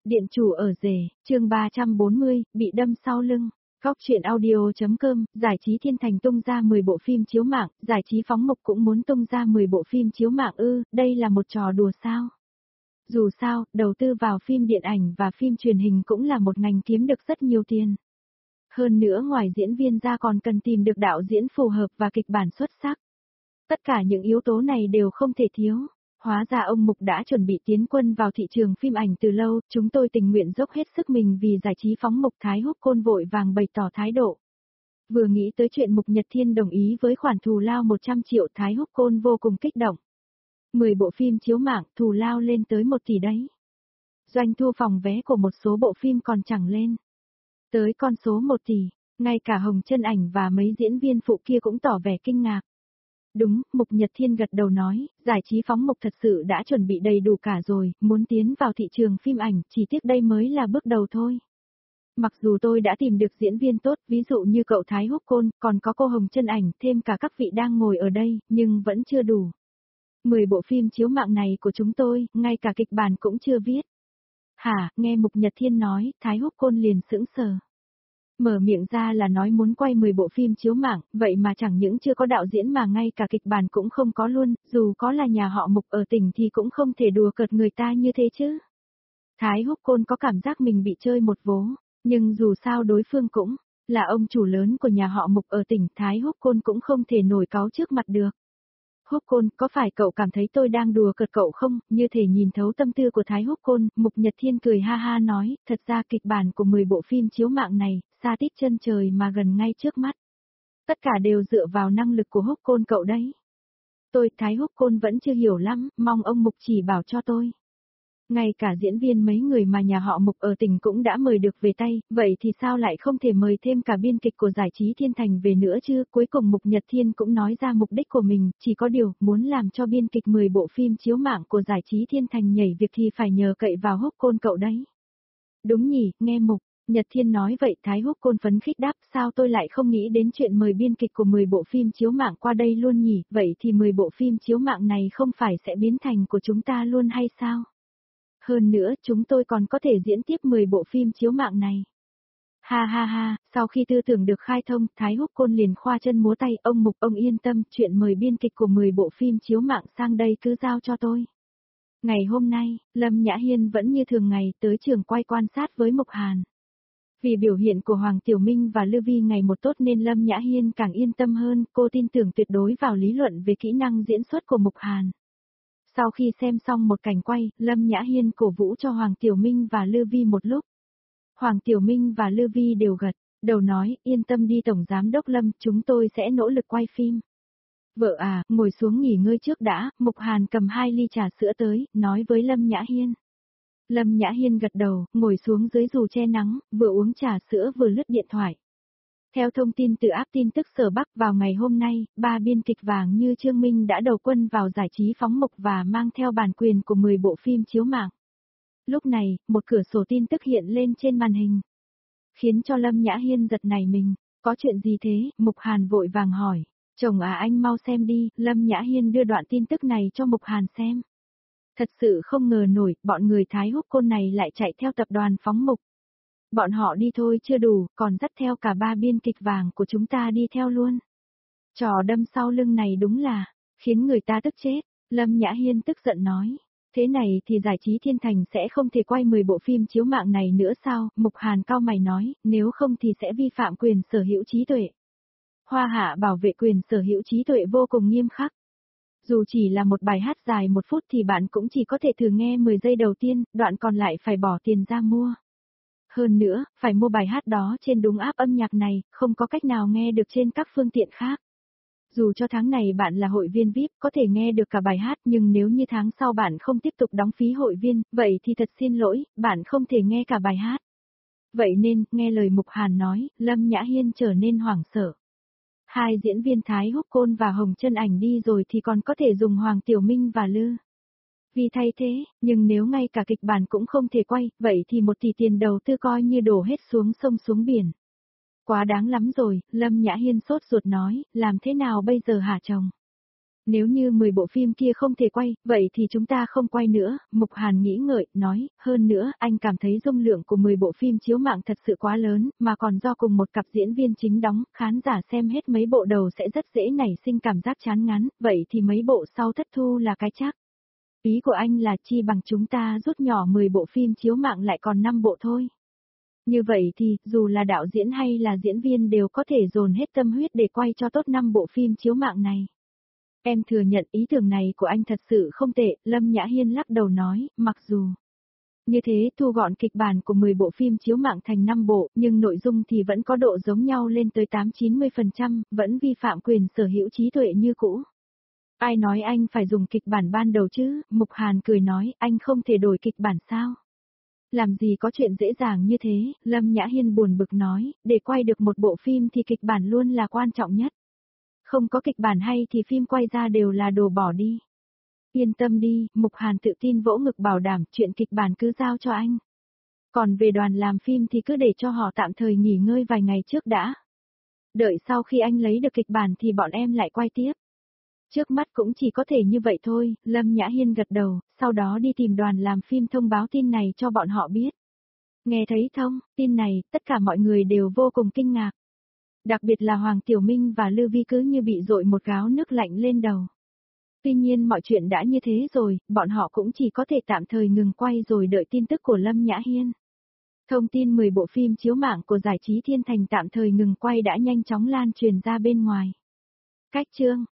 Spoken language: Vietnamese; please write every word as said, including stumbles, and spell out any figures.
Điện chủ ở rể, chương ba trăm bốn mươi, bị đâm sau lưng. Góc truyện audio.com, giải trí thiên thành tung ra mười bộ phim chiếu mạng, giải trí phóng mục cũng muốn tung ra mười bộ phim chiếu mạng ư, đây là một trò đùa sao? Dù sao, đầu tư vào phim điện ảnh và phim truyền hình cũng là một ngành kiếm được rất nhiều tiền. Hơn nữa ngoài diễn viên ra còn cần tìm được đạo diễn phù hợp và kịch bản xuất sắc. Tất cả những yếu tố này đều không thể thiếu. Hóa ra ông Mục đã chuẩn bị tiến quân vào thị trường phim ảnh từ lâu, chúng tôi tình nguyện dốc hết sức mình vì giải trí phóng Mục Thái Húc Côn vội vàng bày tỏ thái độ. Vừa nghĩ tới chuyện Mục Nhật Thiên đồng ý với khoản thù lao một trăm triệu, Thái Húc Côn vô cùng kích động. mười bộ phim chiếu mạng, thù lao lên tới một tỷ đấy. Doanh thu phòng vé của một số bộ phim còn chẳng lên tới con số một tỷ, ngay cả Hồng Chân Ảnh và mấy diễn viên phụ kia cũng tỏ vẻ kinh ngạc. Đúng, Mục Nhật Thiên gật đầu nói, giải trí phóng mục thật sự đã chuẩn bị đầy đủ cả rồi, muốn tiến vào thị trường phim ảnh, chỉ tiếc đây mới là bước đầu thôi. Mặc dù tôi đã tìm được diễn viên tốt, ví dụ như cậu Thái Húc Côn, còn có cô Hồng Chân Ảnh, thêm cả các vị đang ngồi ở đây, nhưng vẫn chưa đủ. mười bộ phim chiếu mạng này của chúng tôi, ngay cả kịch bản cũng chưa viết. Hả, nghe Mục Nhật Thiên nói, Thái Húc Côn liền sững sờ. Mở miệng ra là nói muốn quay mười bộ phim chiếu mạng, vậy mà chẳng những chưa có đạo diễn mà ngay cả kịch bản cũng không có luôn, dù có là nhà họ Mục ở tỉnh thì cũng không thể đùa cợt người ta như thế chứ. Thái Húc Côn có cảm giác mình bị chơi một vố, nhưng dù sao đối phương cũng là ông chủ lớn của nhà họ Mục ở tỉnh, Thái Húc Côn cũng không thể nổi cáu trước mặt được. Húc Côn, có phải cậu cảm thấy tôi đang đùa cợt cậu không? Như thể nhìn thấu tâm tư của Thái Húc Côn, Mục Nhật Thiên cười ha ha nói, thật ra kịch bản của mười bộ phim chiếu mạng này, xa tít chân trời mà gần ngay trước mắt. Tất cả đều dựa vào năng lực của Húc Côn cậu đấy. Tôi, Thái Húc Côn vẫn chưa hiểu lắm, mong ông Mục chỉ bảo cho tôi. Ngay cả diễn viên mấy người mà nhà họ Mục ở tỉnh cũng đã mời được về tay, vậy thì sao lại không thể mời thêm cả biên kịch của giải trí thiên thành về nữa chứ? Cuối cùng Mục Nhật Thiên cũng nói ra mục đích của mình, chỉ có điều, muốn làm cho biên kịch mười bộ phim chiếu mạng của giải trí thiên thành nhảy việc thì phải nhờ cậy vào Húc Côn cậu đấy. Đúng nhỉ, nghe Mục Nhật Thiên nói vậy, Thái Húc Côn phấn khích đáp, sao tôi lại không nghĩ đến chuyện mời biên kịch của mười bộ phim chiếu mạng qua đây luôn nhỉ, vậy thì mười bộ phim chiếu mạng này không phải sẽ biến thành của chúng ta luôn hay sao? Hơn nữa, chúng tôi còn có thể diễn tiếp mười bộ phim chiếu mạng này. Ha ha ha, sau khi tư tưởng được khai thông, Thái Húc Côn liền khoa chân múa tay, ông Mục ông yên tâm, chuyện mời biên kịch của mười bộ phim chiếu mạng sang đây cứ giao cho tôi. Ngày hôm nay, Lâm Nhã Hiên vẫn như thường ngày tới trường quay quan sát với Mục Hàn. Vì biểu hiện của Hoàng Tiểu Minh và Lưu Vi ngày một tốt nên Lâm Nhã Hiên càng yên tâm hơn, cô tin tưởng tuyệt đối vào lý luận về kỹ năng diễn xuất của Mục Hàn. Sau khi xem xong một cảnh quay, Lâm Nhã Hiên cổ vũ cho Hoàng Tiểu Minh và Lưu Vi một lúc. Hoàng Tiểu Minh và Lưu Vi đều gật đầu nói, yên tâm đi Tổng Giám Đốc Lâm, chúng tôi sẽ nỗ lực quay phim. Vợ à, ngồi xuống nghỉ ngơi trước đã, Mục Hàn cầm hai ly trà sữa tới, nói với Lâm Nhã Hiên. Lâm Nhã Hiên gật đầu, ngồi xuống dưới dù che nắng, vừa uống trà sữa vừa lướt điện thoại. Theo thông tin từ áp tin tức Sở Bắc, vào ngày hôm nay, ba biên kịch vàng như Trương Minh đã đầu quân vào giải trí phóng mục và mang theo bản quyền của mười bộ phim chiếu mạng. Lúc này, một cửa sổ tin tức hiện lên trên màn hình, khiến cho Lâm Nhã Hiên giật nảy mình. Có chuyện gì thế? Mục Hàn vội vàng hỏi. Chồng à, anh mau xem đi. Lâm Nhã Hiên đưa đoạn tin tức này cho Mục Hàn xem. Thật sự không ngờ nổi, bọn người Thái Húc Côn này lại chạy theo tập đoàn phóng mục. Bọn họ đi thôi chưa đủ, còn dắt theo cả ba biên kịch vàng của chúng ta đi theo luôn. Trò đâm sau lưng này đúng là, khiến người ta tức chết. Lâm Nhã Hiên tức giận nói. Thế này thì giải trí thiên thành sẽ không thể quay mười bộ phim chiếu mạng này nữa sao? Mục Hàn cau mày nói, nếu không thì sẽ vi phạm quyền sở hữu trí tuệ. Hoa Hạ bảo vệ quyền sở hữu trí tuệ vô cùng nghiêm khắc. Dù chỉ là một bài hát dài một phút thì bạn cũng chỉ có thể thử nghe mười giây đầu tiên, đoạn còn lại phải bỏ tiền ra mua. Hơn nữa, phải mua bài hát đó trên đúng app âm nhạc này, không có cách nào nghe được trên các phương tiện khác. Dù cho tháng này bạn là hội viên vi ai pi có thể nghe được cả bài hát, nhưng nếu như tháng sau bạn không tiếp tục đóng phí hội viên, vậy thì thật xin lỗi, bạn không thể nghe cả bài hát. Vậy nên, nghe lời Mục Hàn nói, Lâm Nhã Hiên trở nên hoảng sợ. Hai diễn viên Thái Húc Côn và Hồng Chân Ảnh đi rồi thì còn có thể dùng Hoàng Tiểu Minh và Lư Vi thay thế, nhưng nếu ngay cả kịch bản cũng không thể quay, vậy thì một tỷ tiền đầu tư coi như đổ hết xuống sông xuống biển. Quá đáng lắm rồi, Lâm Nhã Hiên sốt ruột nói, làm thế nào bây giờ hả chồng? Nếu như mười bộ phim kia không thể quay, vậy thì chúng ta không quay nữa, Mục Hàn nghĩ ngợi, nói, hơn nữa, anh cảm thấy dung lượng của mười bộ phim chiếu mạng thật sự quá lớn, mà còn do cùng một cặp diễn viên chính đóng, khán giả xem hết mấy bộ đầu sẽ rất dễ nảy sinh cảm giác chán ngán, vậy thì mấy bộ sau thất thu là cái chắc. Ý của anh là chi bằng chúng ta rút nhỏ mười bộ phim chiếu mạng lại còn năm bộ thôi. Như vậy thì, dù là đạo diễn hay là diễn viên đều có thể dồn hết tâm huyết để quay cho tốt năm bộ phim chiếu mạng này. Em thừa nhận ý tưởng này của anh thật sự không tệ, Lâm Nhã Hiên lắc đầu nói, mặc dù như thế thu gọn kịch bản của mười bộ phim chiếu mạng thành năm bộ, nhưng nội dung thì vẫn có độ giống nhau lên tới tám chín mươi phần trăm, vẫn vi phạm quyền sở hữu trí tuệ như cũ. Ai nói anh phải dùng kịch bản ban đầu chứ, Mục Hàn cười nói, anh không thể đổi kịch bản sao? Làm gì có chuyện dễ dàng như thế, Lâm Nhã Hiên buồn bực nói, để quay được một bộ phim thì kịch bản luôn là quan trọng nhất. Không có kịch bản hay thì phim quay ra đều là đồ bỏ đi. Yên tâm đi, Mục Hàn tự tin vỗ ngực bảo đảm chuyện kịch bản cứ giao cho anh. Còn về đoàn làm phim thì cứ để cho họ tạm thời nghỉ ngơi vài ngày trước đã. Đợi sau khi anh lấy được kịch bản thì bọn em lại quay tiếp. Trước mắt cũng chỉ có thể như vậy thôi, Lâm Nhã Hiên gật đầu, sau đó đi tìm đoàn làm phim thông báo tin này cho bọn họ biết. Nghe thấy thông, tin này, tất cả mọi người đều vô cùng kinh ngạc. Đặc biệt là Hoàng Tiểu Minh và Lưu Vi cứ như bị dội một gáo nước lạnh lên đầu. Tuy nhiên mọi chuyện đã như thế rồi, bọn họ cũng chỉ có thể tạm thời ngừng quay rồi đợi tin tức của Lâm Nhã Hiên. Thông tin mười bộ phim chiếu mạng của giải trí Thiên Thành tạm thời ngừng quay đã nhanh chóng lan truyền ra bên ngoài. Cách chương